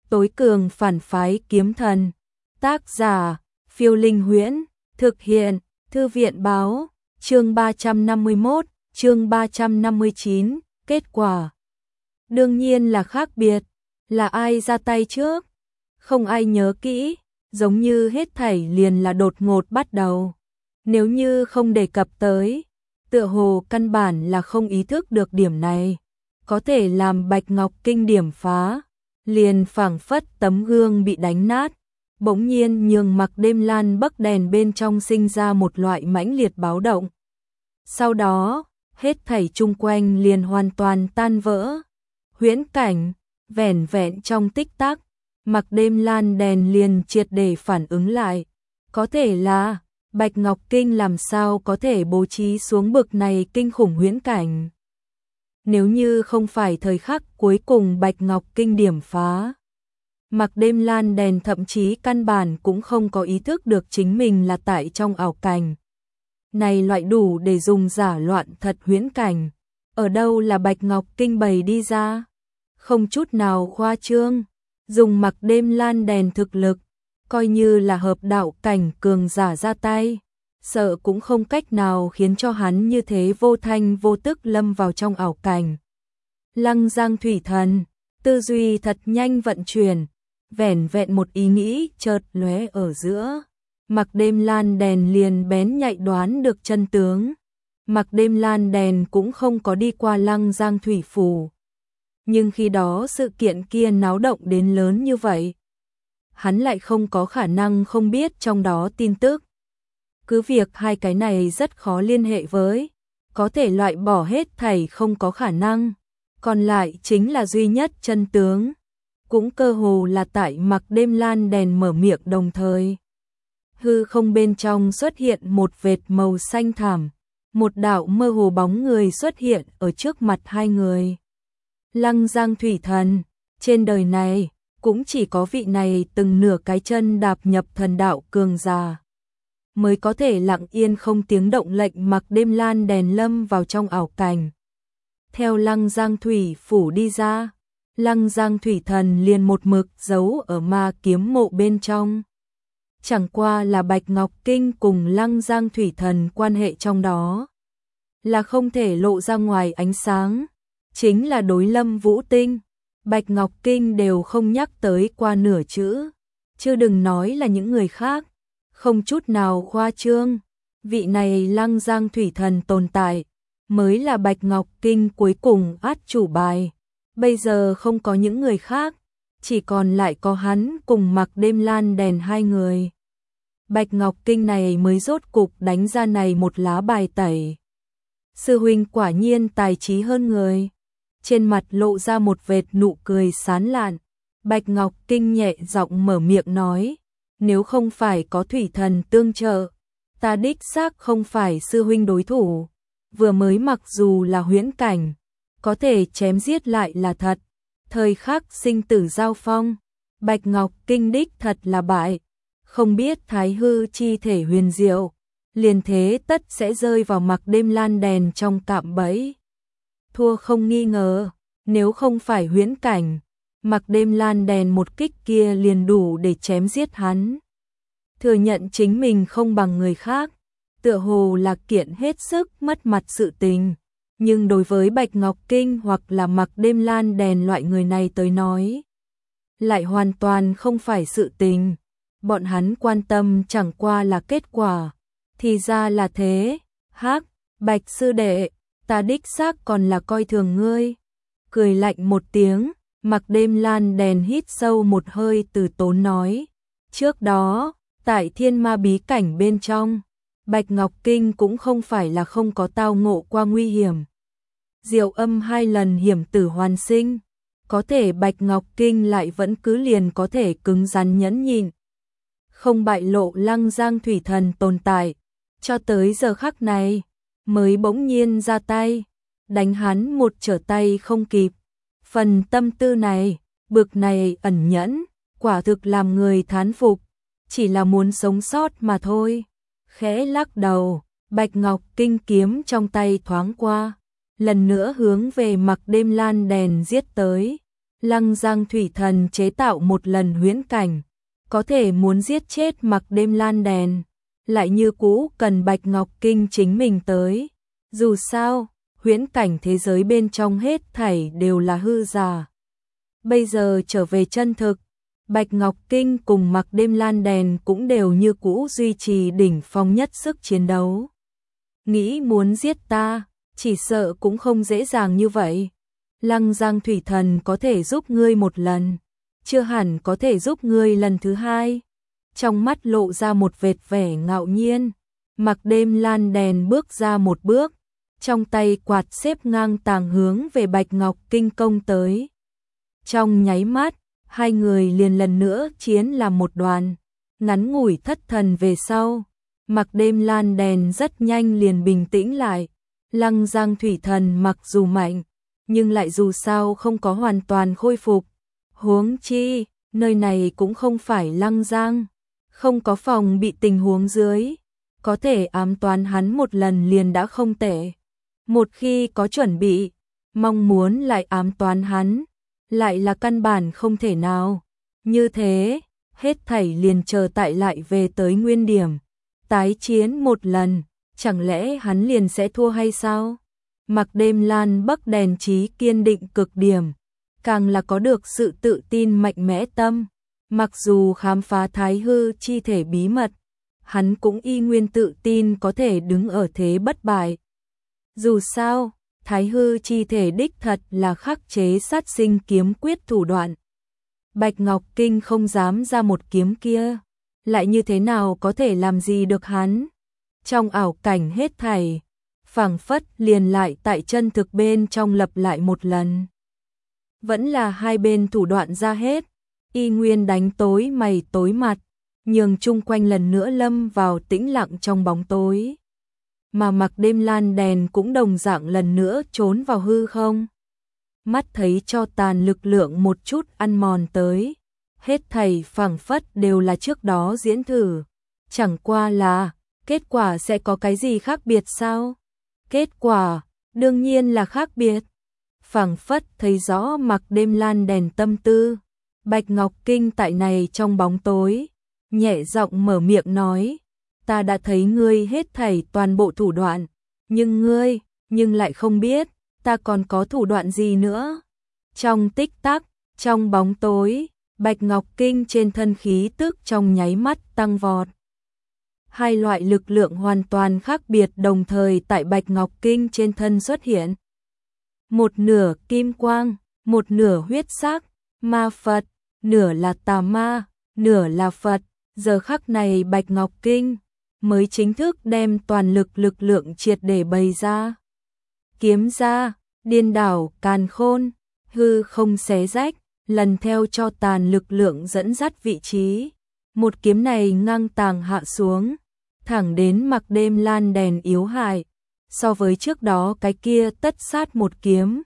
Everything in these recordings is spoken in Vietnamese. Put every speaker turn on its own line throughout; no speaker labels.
tối cường phản phái kiếm thần. Tác giả, Phiêu Linh Huyễn, thực hiện, Thư viện báo, chương 351, chương 359, kết quả. Đương nhiên là khác biệt, là ai ra tay trước? Không ai nhớ kỹ, giống như hết thảy liền là đột ngột bắt đầu. Nếu như không đề cập tới, tựa hồ căn bản là không ý thức được điểm này, có thể làm Bạch Ngọc Kinh điểm phá, liền phảng phất tấm gương bị đánh nát, bỗng nhiên nhường Mặc Đêm Lan bấc đèn bên trong sinh ra một loại mãnh liệt báo động. Sau đó, hết thảy chung quanh liền hoàn toàn tan vỡ. Huyễn cảnh, vẻn vẹn trong tích tắc, Mặc Đêm Lan đèn liền triệt để phản ứng lại. Có thể là, Bạch Ngọc Kinh làm sao có thể bố trí xuống bực này kinh khủng huyễn cảnh. Nếu như không phải thời khắc cuối cùng Bạch Ngọc Kinh điểm phá, Mặc Đêm Lan đèn thậm chí căn bản cũng không có ý thức được chính mình là tại trong ảo cảnh. Này loại đủ để dùng giả loạn thật huyễn cảnh, ở đâu là Bạch Ngọc Kinh bày đi ra? Không chút nào khoa trương, dùng Mặc Đêm Lan đèn thực lực, coi như là hợp đạo cảnh cường giả ra tay, sợ cũng không cách nào khiến cho hắn như thế vô thanh vô tức lâm vào trong ảo cảnh. Lăng Giang Thủy Thần, tư duy thật nhanh vận chuyển, vẻn vẹn một ý nghĩ chợt lóe ở giữa. Mặc Đêm Lan đèn liền bén nhạy đoán được chân tướng. Mặc Đêm Lan đèn cũng không có đi qua Lăng Giang Thủy Phủ. Nhưng khi đó sự kiện kia náo động đến lớn như vậy, hắn lại không có khả năng không biết trong đó tin tức. Cứ việc hai cái này rất khó liên hệ với, có thể loại bỏ hết thảy không có khả năng, còn lại chính là duy nhất chân tướng. Cũng cơ hồ là tại Mặc Đêm Lan đèn mở miệng đồng thời. Hư không bên trong xuất hiện một vệt màu xanh thẳm, một đạo mơ hồ bóng người xuất hiện ở trước mặt hai người. Lăng Giang Thủy Thần, trên đời này, cũng chỉ có vị này từng nửa cái chân đạp nhập thần đạo cường giả, mới có thể lặng yên không tiếng động lệnh Mặc Đêm Lan đèn lâm vào trong ảo cảnh. Theo Lăng Giang Thủy Phủ đi ra, Lăng Giang Thủy Thần liền một mực giấu ở ma kiếm mộ bên trong. Chẳng qua là Bạch Ngọc Kinh cùng Lăng Giang Thủy Thần quan hệ trong đó là không thể lộ ra ngoài ánh sáng, chính là đối Lâm Vũ Tinh, Bạch Ngọc Kinh đều không nhắc tới qua nửa chữ, chứ đừng nói là những người khác, không chút nào khoa trương. Vị này Lăng Giang Thủy Thần tồn tại, mới là Bạch Ngọc Kinh cuối cùng át chủ bài. Bây giờ không có những người khác, chỉ còn lại có hắn cùng Mặc Đêm Lan đèn hai người. Bạch Ngọc Kinh này mới rốt cục đánh ra này một lá bài tẩy. Sư huynh quả nhiên tài trí hơn người. Trên mặt lộ ra một vệt nụ cười sán lạn. Bạch Ngọc Kinh nhẹ giọng mở miệng nói, nếu không phải có Thủy Thần tương trợ, ta đích xác không phải sư huynh đối thủ. Vừa mới mặc dù là huyễn cảnh, có thể chém giết lại là thật. Thời khắc sinh tử giao phong, Bạch Ngọc Kinh đích thật là bại. Không biết Thái Hư chi thể huyền diệu, liền thế tất sẽ rơi vào Mặc Đêm Lan đèn trong cạm bẫy. Thua không nghi ngờ, nếu không phải huyễn cảnh, Mặc Đêm Lan đèn một kích kia liền đủ để chém giết hắn. Thừa nhận chính mình không bằng người khác, tựa hồ là kiện hết sức mất mặt sự tình. Nhưng đối với Bạch Ngọc Kinh hoặc là Mặc Đêm Lan đèn loại người này tới nói, lại hoàn toàn không phải sự tình. Bọn hắn quan tâm chẳng qua là kết quả. Thì ra là thế. Hắc, Bạch sư đệ, ta đích xác còn là coi thường ngươi. Cười lạnh một tiếng, Mặc Đêm Lan đèn hít sâu một hơi từ tốn nói. Trước đó, tại Thiên Ma bí cảnh bên trong, Bạch Ngọc Kinh cũng không phải là không có tao ngộ qua nguy hiểm. Diệu Âm 2 lần hiểm tử hoàn sinh, có thể Bạch Ngọc Kinh lại vẫn cứ liền có thể cứng rắn nhẫn nhịn, không bại lộ Lăng Giang Thủy Thần tồn tại, cho tới giờ khắc này, mới bỗng nhiên ra tay, đánh hắn một trở tay không kịp. Phần tâm tư này, bực này ẩn nhẫn, quả thực làm người thán phục, chỉ là muốn sống sót mà thôi. Khẽ lắc đầu, Bạch Ngọc Kinh kiếm trong tay thoáng qua, lần nữa hướng về Mặc Đêm Lan đèn giết tới. Lăng Giang thủy thần chế tạo một lần huyễn cảnh, có thể muốn giết chết Mặc Đêm Lan đèn, lại như cũ cần Bạch Ngọc Kinh chính mình tới. Dù sao, huyễn cảnh thế giới bên trong hết thảy đều là hư giả. Bây giờ trở về chân thực, Bạch Ngọc Kinh cùng Mặc Đêm Lan đèn cũng đều như cũ duy trì đỉnh phong nhất sức chiến đấu. Nghĩ muốn giết ta, chỉ sợ cũng không dễ dàng như vậy. Lăng Giang thủy thần có thể giúp ngươi một lần, chưa hẳn có thể giúp ngươi lần thứ hai. Trong mắt lộ ra một vệt vẻ ngạo nhiên, Mặc Đêm Lan đèn bước ra một bước, trong tay quạt xếp ngang tàng hướng về Bạch Ngọc Kinh công tới. Trong nháy mắt, hai người liền lần nữa chiến làm một đoàn. Ngắn ngủi thất thần về sau, Mặc Đêm Lan đèn rất nhanh liền bình tĩnh lại. Lăng Giang thủy thần mặc dù mạnh, nhưng lại dù sao không có hoàn toàn khôi phục. Huống chi, nơi này cũng không phải Lăng Giang, không có phòng bị tình huống dưới, có thể ám toán hắn một lần liền đã không tệ. Một khi có chuẩn bị, mong muốn lại ám toán hắn, lại là căn bản không thể nào. Như thế, hết thảy liền chờ tại lại về tới nguyên điểm. Tái chiến một lần, chẳng lẽ hắn liền sẽ thua hay sao? Mặc Đêm Lan Bắc đèn trí kiên định cực điểm, càng là có được sự tự tin mạnh mẽ tâm. Mặc dù khám phá Thái Hư chi thể bí mật, hắn cũng y nguyên tự tin có thể đứng ở thế bất bại. Dù sao, Thái Hư chi thể đích thật là khắc chế sát sinh kiếm quyết thủ đoạn. Bạch Ngọc Kinh không dám ra một kiếm kia, lại như thế nào có thể làm gì được hắn? Trong ảo cảnh hết thảy, phảng phất liền lại tại chân thực bên trong lập lại một lần. Vẫn là hai bên thủ đoạn ra hết, y nguyên đánh tối mày tối mặt, nhường chung quanh lần nữa lâm vào tĩnh lặng trong bóng tối. Mà Mặc Đêm Lan đèn cũng đồng dạng lần nữa trốn vào hư không. Mắt thấy cho tàn lực lượng một chút ăn mòn tới, hết thảy phảng phất đều là trước đó diễn thử. Chẳng qua là, kết quả sẽ có cái gì khác biệt sao? Kết quả, đương nhiên là khác biệt. Phảng phất thấy rõ Mặc Đêm Lan đèn tâm tư, Bạch Ngọc Kinh tại này trong bóng tối, nhẹ giọng mở miệng nói, ta đã thấy ngươi hết thảy toàn bộ thủ đoạn, nhưng lại không biết, ta còn có thủ đoạn gì nữa. Trong tích tắc, trong bóng tối, Bạch Ngọc Kinh trên thân khí tức trong nháy mắt tăng vọt. Hai loại lực lượng hoàn toàn khác biệt đồng thời tại Bạch Ngọc Kinh trên thân xuất hiện. Một nửa kim quang, một nửa huyết sắc, ma Phật, nửa là tà ma, nửa là Phật. Giờ khắc này Bạch Ngọc Kinh mới chính thức đem toàn lực lượng triệt để bày ra. Kiếm ra, điên đảo càn khôn, hư không xé rách, lần theo cho tàn lực lượng dẫn dắt vị trí. Một kiếm này ngang tàng hạ xuống, thẳng đến Mặc Đêm Lan đèn yếu hại. So với trước đó cái kia tất sát một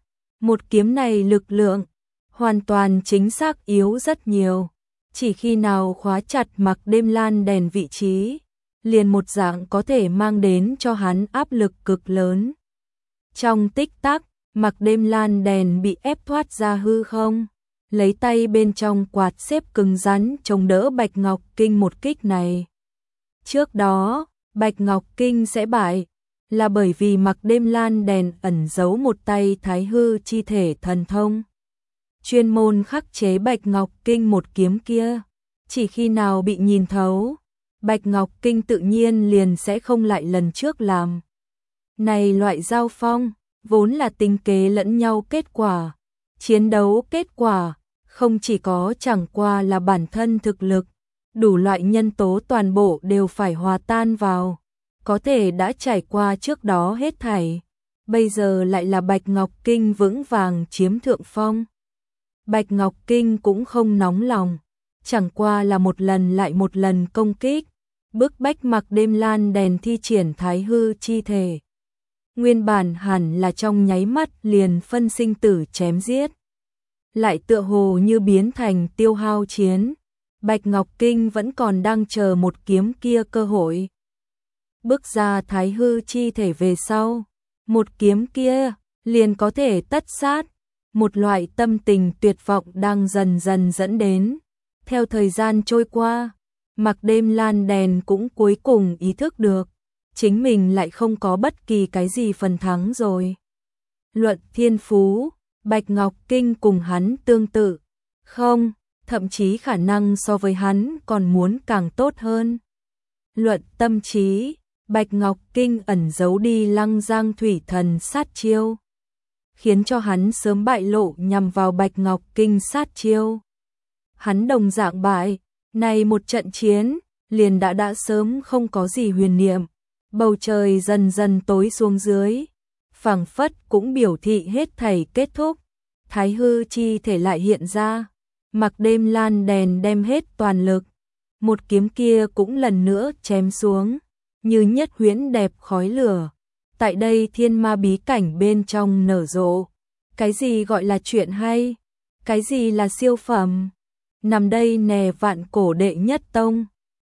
kiếm này lực lượng hoàn toàn chính xác yếu rất nhiều. Chỉ khi nào khóa chặt Mặc Đêm Lan đèn vị trí, liền một dạng có thể mang đến cho hắn áp lực cực lớn. Trong tích tắc, Mặc Đêm Lan đèn bị ép thoát ra hư không, lấy tay bên trong quạt xếp cứng rắn chống đỡ Bạch Ngọc Kinh một kích này. Trước đó, Bạch Ngọc Kinh sẽ bại, là bởi vì Mặc Đêm Lan đèn ẩn giấu một tay Thái Hư chi thể thần thông. Chuyên môn khắc chế Bạch Ngọc Kinh một kiếm kia, chỉ khi nào bị nhìn thấu, Bạch Ngọc Kinh tự nhiên liền sẽ không lại lần trước làm. Này loại giao phong, vốn là tính kế lẫn nhau kết quả, chiến đấu kết quả, không chỉ có chẳng qua là bản thân thực lực, đủ loại nhân tố toàn bộ đều phải hòa tan vào, có thể đã trải qua trước đó hết thảy, bây giờ lại là Bạch Ngọc Kinh vững vàng chiếm thượng phong. Bạch Ngọc Kinh cũng không nóng lòng, chẳng qua là một lần lại một lần công kích, bức bách Mặc Đêm Lan đèn thi triển Thái Hư chi thể. Nguyên bản hẳn là trong nháy mắt liền phân sinh tử chém giết, lại tựa hồ như biến thành tiêu hao chiến. Bạch Ngọc Kinh vẫn còn đang chờ một kiếm kia cơ hội. Bước ra Thái Hư chi thể về sau, một kiếm kia liền có thể tất sát. một loại tâm tình tuyệt vọng đang dần dần dẫn đến. Theo thời gian trôi qua, Mặc Đêm Lan Đèn cũng cuối cùng ý thức được, chính mình lại không có bất kỳ cái gì phần thắng rồi. Luận thiên phú, Bạch Ngọc Kinh cùng hắn tương tự, không, thậm chí khả năng so với hắn còn muốn càng tốt hơn. Luận tâm trí, Bạch Ngọc Kinh ẩn giấu đi Lăng Giang thủy thần sát chiêu, khiến cho hắn sớm bại lộ nhằm vào Bạch Ngọc Kinh sát chiêu. Hắn đồng dạng bại, này một trận chiến, liền đã sớm không có gì huyền niệm, bầu trời dần dần tối xuống dưới, phảng phất cũng biểu thị hết thảy kết thúc, Thái hư chi thể lại hiện ra, Mặc Đêm Lan Đèn đem hết toàn lực, một kiếm kia cũng lần nữa chém xuống, như nhất huyễn đẹp khói lửa. Tại đây thiên ma bí cảnh bên trong nở rộ. Cái gì gọi là chuyện hay? Cái gì là siêu phẩm? Nằm đây nè vạn cổ đệ nhất tông.